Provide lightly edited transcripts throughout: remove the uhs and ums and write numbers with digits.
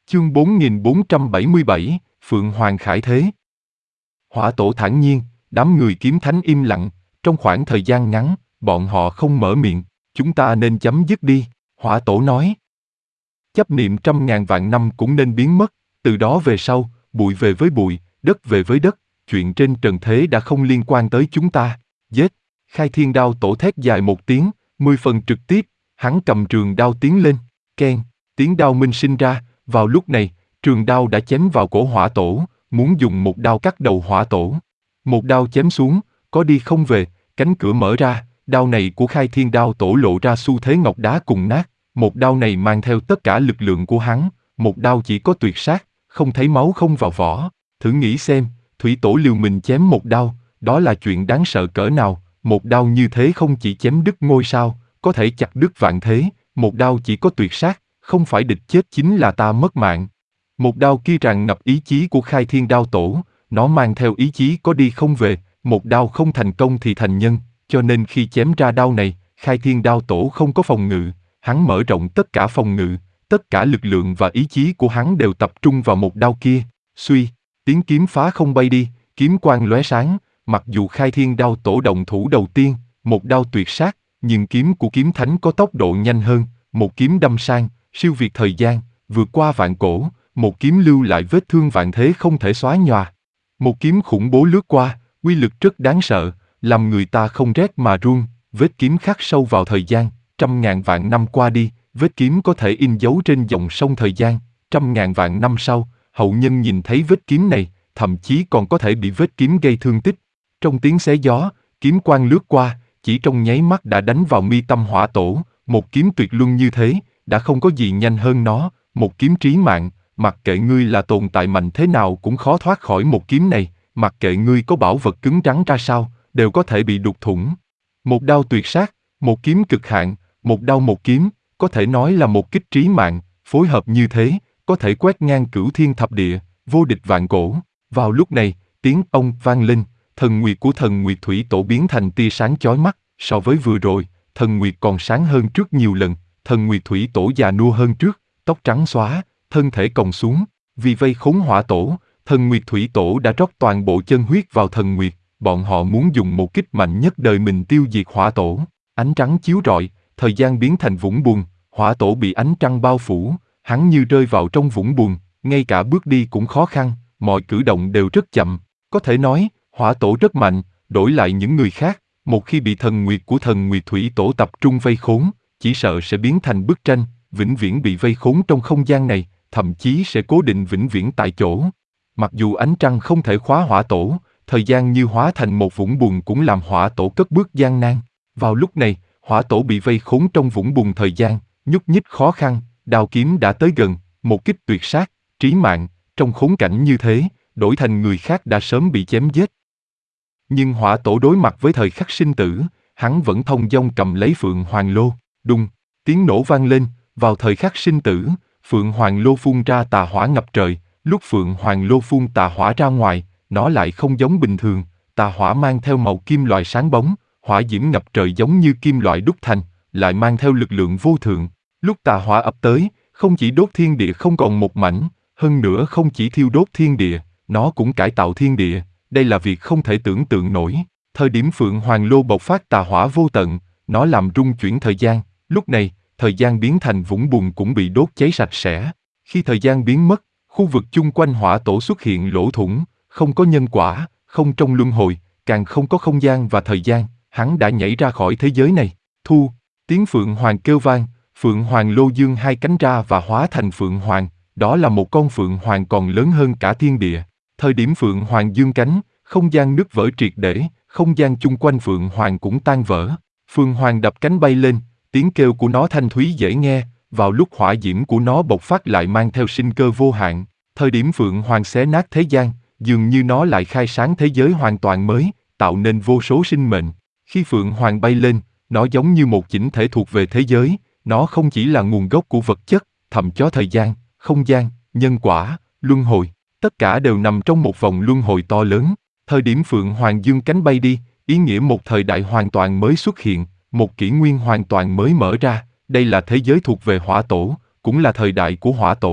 Chương 4477, Phượng Hoàng khải thế. Hỏa tổ thản nhiên, đám người kiếm thánh im lặng, trong khoảng thời gian ngắn, bọn họ không mở miệng, chúng ta nên chấm dứt đi, hỏa tổ nói. Chấp niệm trăm ngàn vạn năm cũng nên biến mất, từ đó về sau, bụi về với bụi, đất về với đất, chuyện trên trần thế đã không liên quan tới chúng ta. Giết! Khai Thiên Đao tổ thét dài một tiếng, 10 phần trực tiếp, hắn cầm trường đao tiến lên, keng, tiếng đao minh sinh ra, vào lúc này, trường đao đã chém vào cổ hỏa tổ, muốn dùng một đao cắt đầu hỏa tổ. Một đao chém xuống, có đi không về, cánh cửa mở ra, đao này của Khai Thiên Đao tổ lộ ra xu thế ngọc đá cùng nát, một đao này mang theo tất cả lực lượng của hắn, một đao chỉ có tuyệt sát, không thấy máu không vào vỏ. Thử nghĩ xem, thủy tổ liều mình chém một đao, đó là chuyện đáng sợ cỡ nào, một đao như thế không chỉ chém đứt ngôi sao, có thể chặt đứt vạn thế, một đao chỉ có tuyệt sát, không phải địch chết chính là ta mất mạng. Một đao kia tràn ngập ý chí của Khai Thiên Đao tổ, nó mang theo ý chí có đi không về, một đao không thành công thì thành nhân, cho nên khi chém ra đao này, Khai Thiên Đao tổ không có phòng ngự, hắn mở rộng tất cả phòng ngự, tất cả lực lượng và ý chí của hắn đều tập trung vào một đao kia. Suy, tiếng kiếm phá không bay đi, kiếm quang lóe sáng, mặc dù Khai Thiên Đao tổ động thủ đầu tiên, một đao tuyệt sát, nhưng kiếm của kiếm thánh có tốc độ nhanh hơn, một kiếm đâm sang, siêu việt thời gian, vượt qua vạn cổ, một kiếm lưu lại vết thương vạn thế không thể xóa nhòa. Một kiếm khủng bố lướt qua, uy lực rất đáng sợ, làm người ta không rét mà run, vết kiếm khắc sâu vào thời gian, trăm ngàn vạn năm qua đi, vết kiếm có thể in dấu trên dòng sông thời gian, trăm ngàn vạn năm sau, hậu nhân nhìn thấy vết kiếm này, thậm chí còn có thể bị vết kiếm gây thương tích. Trong tiếng xé gió, kiếm quang lướt qua, chỉ trong nháy mắt đã đánh vào mi tâm hỏa tổ, một kiếm tuyệt luân như thế, đã không có gì nhanh hơn nó, một kiếm trí mạng, mặc kệ ngươi là tồn tại mạnh thế nào cũng khó thoát khỏi một kiếm này, mặc kệ ngươi có bảo vật cứng rắn ra sao, đều có thể bị đục thủng. Một đao tuyệt sát, một kiếm cực hạn, một đao một kiếm, có thể nói là một kích trí mạng, phối hợp như thế, có thể quét ngang cửu thiên thập địa, vô địch vạn cổ. Vào lúc này, tiếng ông vang lên, thần nguyệt của thần nguyệt thủy tổ biến thành tia sáng chói mắt, so với vừa rồi, thần nguyệt còn sáng hơn trước nhiều lần, thần nguyệt thủy tổ già nua hơn trước, tóc trắng xóa, thân thể còng xuống, vì vây khốn hỏa tổ, thần nguyệt thủy tổ đã rót toàn bộ chân huyết vào thần nguyệt, bọn họ muốn dùng một kích mạnh nhất đời mình tiêu diệt hỏa tổ. Ánh trắng chiếu rọi, thời gian biến thành vũng bùn, hỏa tổ bị ánh trăng bao phủ, hắn như rơi vào trong vũng bùn, ngay cả bước đi cũng khó khăn, mọi cử động đều rất chậm, có thể nói, hỏa tổ rất mạnh, đổi lại những người khác, một khi bị thần nguyệt của thần nguyệt thủy tổ tập trung vây khốn, chỉ sợ sẽ biến thành bức tranh, vĩnh viễn bị vây khốn trong không gian này, thậm chí sẽ cố định vĩnh viễn tại chỗ. Mặc dù ánh trăng không thể khóa hỏa tổ, thời gian như hóa thành một vũng bùn cũng làm hỏa tổ cất bước gian nan. Vào lúc này, hỏa tổ bị vây khốn trong vũng bùn thời gian, nhúc nhích khó khăn, đao kiếm đã tới gần, một kích tuyệt sát, trí mạng, trong khốn cảnh như thế, đổi thành người khác đã sớm bị chém giết. Nhưng hỏa tổ đối mặt với thời khắc sinh tử, hắn vẫn thông dong cầm lấy Phượng Hoàng Lô, đùng, tiếng nổ vang lên, vào thời khắc sinh tử, Phượng Hoàng Lô phun ra tà hỏa ngập trời, lúc Phượng Hoàng Lô phun tà hỏa ra ngoài, nó lại không giống bình thường, tà hỏa mang theo màu kim loại sáng bóng, hỏa diễm ngập trời giống như kim loại đúc thành, lại mang theo lực lượng vô thượng. Lúc tà hỏa ập tới, không chỉ đốt thiên địa không còn một mảnh, hơn nữa không chỉ thiêu đốt thiên địa, nó cũng cải tạo thiên địa, đây là việc không thể tưởng tượng nổi. Thời điểm Phượng Hoàng Lô bộc phát tà hỏa vô tận, nó làm rung chuyển thời gian, lúc này, thời gian biến thành vũng bùn cũng bị đốt cháy sạch sẽ. Khi thời gian biến mất, khu vực chung quanh hỏa tổ xuất hiện lỗ thủng, không có nhân quả, không trong luân hồi, càng không có không gian và thời gian, hắn đã nhảy ra khỏi thế giới này. Thu, tiếng Phượng Hoàng kêu vang, Phượng Hoàng Lô dương hai cánh ra và hóa thành Phượng Hoàng, đó là một con Phượng Hoàng còn lớn hơn cả thiên địa. Thời điểm Phượng Hoàng dương cánh, không gian nứt vỡ triệt để, không gian chung quanh Phượng Hoàng cũng tan vỡ. Phượng Hoàng đập cánh bay lên, tiếng kêu của nó thanh thúy dễ nghe, vào lúc hỏa diễm của nó bộc phát lại mang theo sinh cơ vô hạn. Thời điểm Phượng Hoàng xé nát thế gian, dường như nó lại khai sáng thế giới hoàn toàn mới, tạo nên vô số sinh mệnh. Khi Phượng Hoàng bay lên, nó giống như một chỉnh thể thuộc về thế giới, nó không chỉ là nguồn gốc của vật chất, thậm chí thời gian, không gian, nhân quả, luân hồi, tất cả đều nằm trong một vòng luân hồi to lớn. Thời điểm Phượng Hoàng dương cánh bay đi, ý nghĩa một thời đại hoàn toàn mới xuất hiện, một kỷ nguyên hoàn toàn mới mở ra, đây là thế giới thuộc về hỏa tổ, cũng là thời đại của hỏa tổ.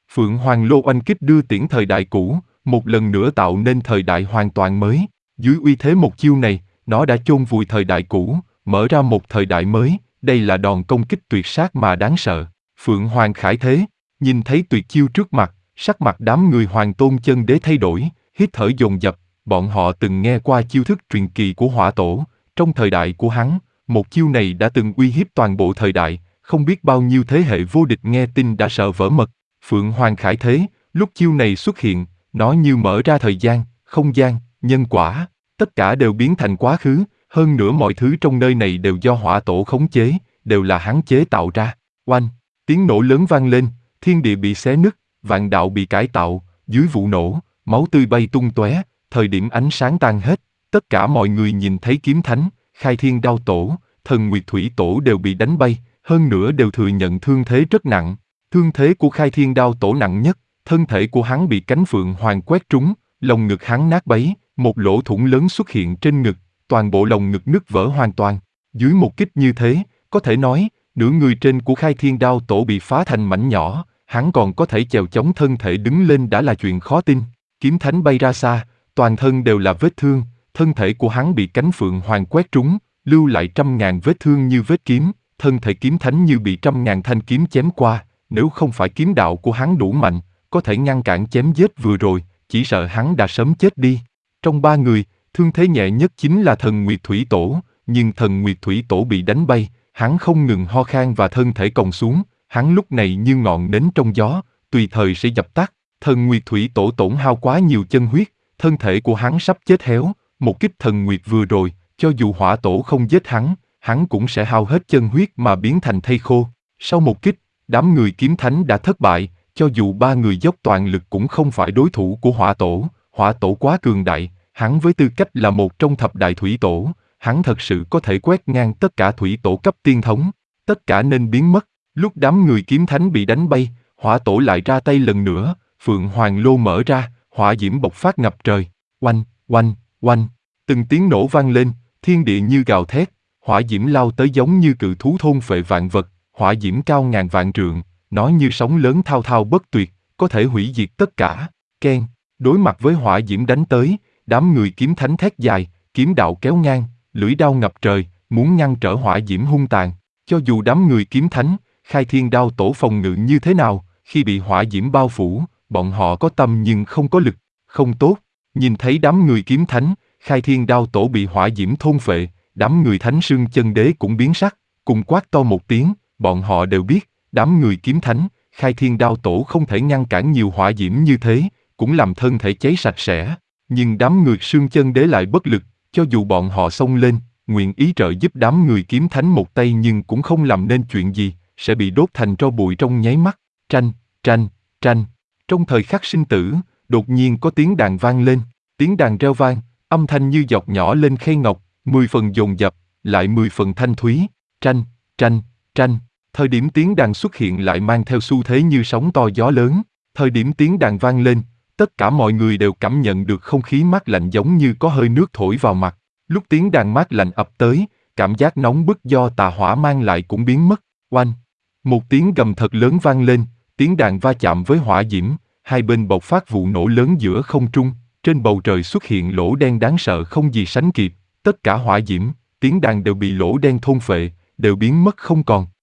Phượng Hoàng Lô oanh kích đưa tiễn thời đại cũ, một lần nữa tạo nên thời đại hoàn toàn mới. Dưới uy thế một chiêu này, nó đã chôn vùi thời đại cũ, mở ra một thời đại mới. Đây là đòn công kích tuyệt sát mà đáng sợ. Phượng Hoàng khải thế, nhìn thấy tuyệt chiêu trước mặt, sắc mặt đám người Hoàng Tôn Chân Đế thay đổi, hít thở dồn dập. Bọn họ từng nghe qua chiêu thức truyền kỳ của Hỏa Tổ, trong thời đại của hắn, một chiêu này đã từng uy hiếp toàn bộ thời đại, không biết bao nhiêu thế hệ vô địch nghe tin đã sợ vỡ mật. Phượng Hoàng khải thế, lúc chiêu này xuất hiện, nó như mở ra thời gian, không gian, nhân quả, tất cả đều biến thành quá khứ, hơn nữa mọi thứ trong nơi này đều do Hỏa Tổ khống chế, đều là hắn chế tạo ra. Oanh, tiếng nổ lớn vang lên, thiên địa bị xé nứt, vạn đạo bị cải tạo, dưới vụ nổ, máu tươi bay tung tóe, thời điểm ánh sáng tan hết, tất cả mọi người nhìn thấy kiếm thánh, Khai Thiên Đao Tổ, Thần Nguyệt Thủy Tổ đều bị đánh bay, hơn nữa đều thừa nhận thương thế rất nặng. Thương thế của Khai Thiên Đao Tổ nặng nhất, thân thể của hắn bị cánh phượng hoàng quét trúng, lồng ngực hắn nát bấy, một lỗ thủng lớn xuất hiện trên ngực, toàn bộ lồng ngực nứt vỡ hoàn toàn. Dưới một kích như thế, có thể nói, nửa người trên của Khai Thiên Đao Tổ bị phá thành mảnh nhỏ, hắn còn có thể chèo chống thân thể đứng lên đã là chuyện khó tin. Kiếm thánh bay ra xa, toàn thân đều là vết thương, thân thể của hắn bị cánh phượng hoàng quét trúng, lưu lại trăm ngàn vết thương như vết kiếm, thân thể kiếm thánh như bị trăm ngàn thanh kiếm chém qua, nếu không phải kiếm đạo của hắn đủ mạnh, có thể ngăn cản chém giết vừa rồi, chỉ sợ hắn đã sớm chết đi. Trong ba người, thương thế nhẹ nhất chính là Thần Nguyệt Thủy Tổ, nhưng Thần Nguyệt Thủy Tổ bị đánh bay, hắn không ngừng ho khan và thân thể còng xuống, hắn lúc này như ngọn nến trong gió, tùy thời sẽ dập tắt. Thần Nguyệt Thủy Tổ tổn hao quá nhiều chân huyết, thân thể của hắn sắp chết héo, một kích Thần Nguyệt vừa rồi, cho dù Hỏa Tổ không giết hắn cũng sẽ hao hết chân huyết mà biến thành thây khô. Sau một kích, đám người kiếm thánh đã thất bại, cho dù ba người dốc toàn lực cũng không phải đối thủ của Hỏa Tổ quá cường đại, hắn với tư cách là một trong thập đại thủy tổ, hắn thật sự có thể quét ngang tất cả thủy tổ cấp tiên thống, tất cả nên biến mất. Lúc đám người kiếm thánh bị đánh bay, Hỏa Tổ lại ra tay lần nữa, Phượng Hoàng Lô mở ra, hỏa diễm bộc phát ngập trời, oanh, oanh, oanh, từng tiếng nổ vang lên, thiên địa như gào thét, hỏa diễm lao tới giống như cự thú thôn phệ vạn vật, hỏa diễm cao ngàn vạn trượng, nó như sóng lớn thao thao bất tuyệt, có thể hủy diệt tất cả. Keng, đối mặt với hỏa diễm đánh tới, đám người kiếm thánh thét dài, kiếm đạo kéo ngang, lưỡi đao ngập trời, muốn ngăn trở hỏa diễm hung tàn. Cho dù đám người kiếm thánh, Khai Thiên Đao Tổ phòng ngự như thế nào, khi bị hỏa diễm bao phủ, bọn họ có tâm nhưng không có lực, không tốt. Nhìn thấy đám người kiếm thánh, Khai Thiên Đao Tổ bị hỏa diễm thôn phệ, đám người Thánh Sương Chân Đế cũng biến sắc, cùng quát to một tiếng, bọn họ đều biết, đám người kiếm thánh, Khai Thiên Đao Tổ không thể ngăn cản nhiều hỏa diễm như thế, cũng làm thân thể cháy sạch sẽ. Nhưng đám người Sương Chân Đế lại bất lực, cho dù bọn họ xông lên, nguyện ý trợ giúp đám người kiếm thánh một tay nhưng cũng không làm nên chuyện gì, sẽ bị đốt thành tro bụi trong nháy mắt. Tranh, tranh, tranh. Trong thời khắc sinh tử, đột nhiên có tiếng đàn vang lên, tiếng đàn reo vang, âm thanh như giọt nhỏ lên khay ngọc, 10 phần dồn dập, lại 10 phần thanh thúy. Tranh, tranh, tranh. Thời điểm tiếng đàn xuất hiện lại mang theo xu thế như sóng to gió lớn. Thời điểm tiếng đàn vang lên, tất cả mọi người đều cảm nhận được không khí mát lạnh giống như có hơi nước thổi vào mặt. Lúc tiếng đàn mát lạnh ập tới, cảm giác nóng bức do tà hỏa mang lại cũng biến mất. Oanh! Một tiếng gầm thật lớn vang lên, tiếng đàn va chạm với hỏa diễm, hai bên bộc phát vụ nổ lớn giữa không trung, trên bầu trời xuất hiện lỗ đen đáng sợ không gì sánh kịp, tất cả hỏa diễm, tiếng đàn đều bị lỗ đen thôn phệ, đều biến mất không còn.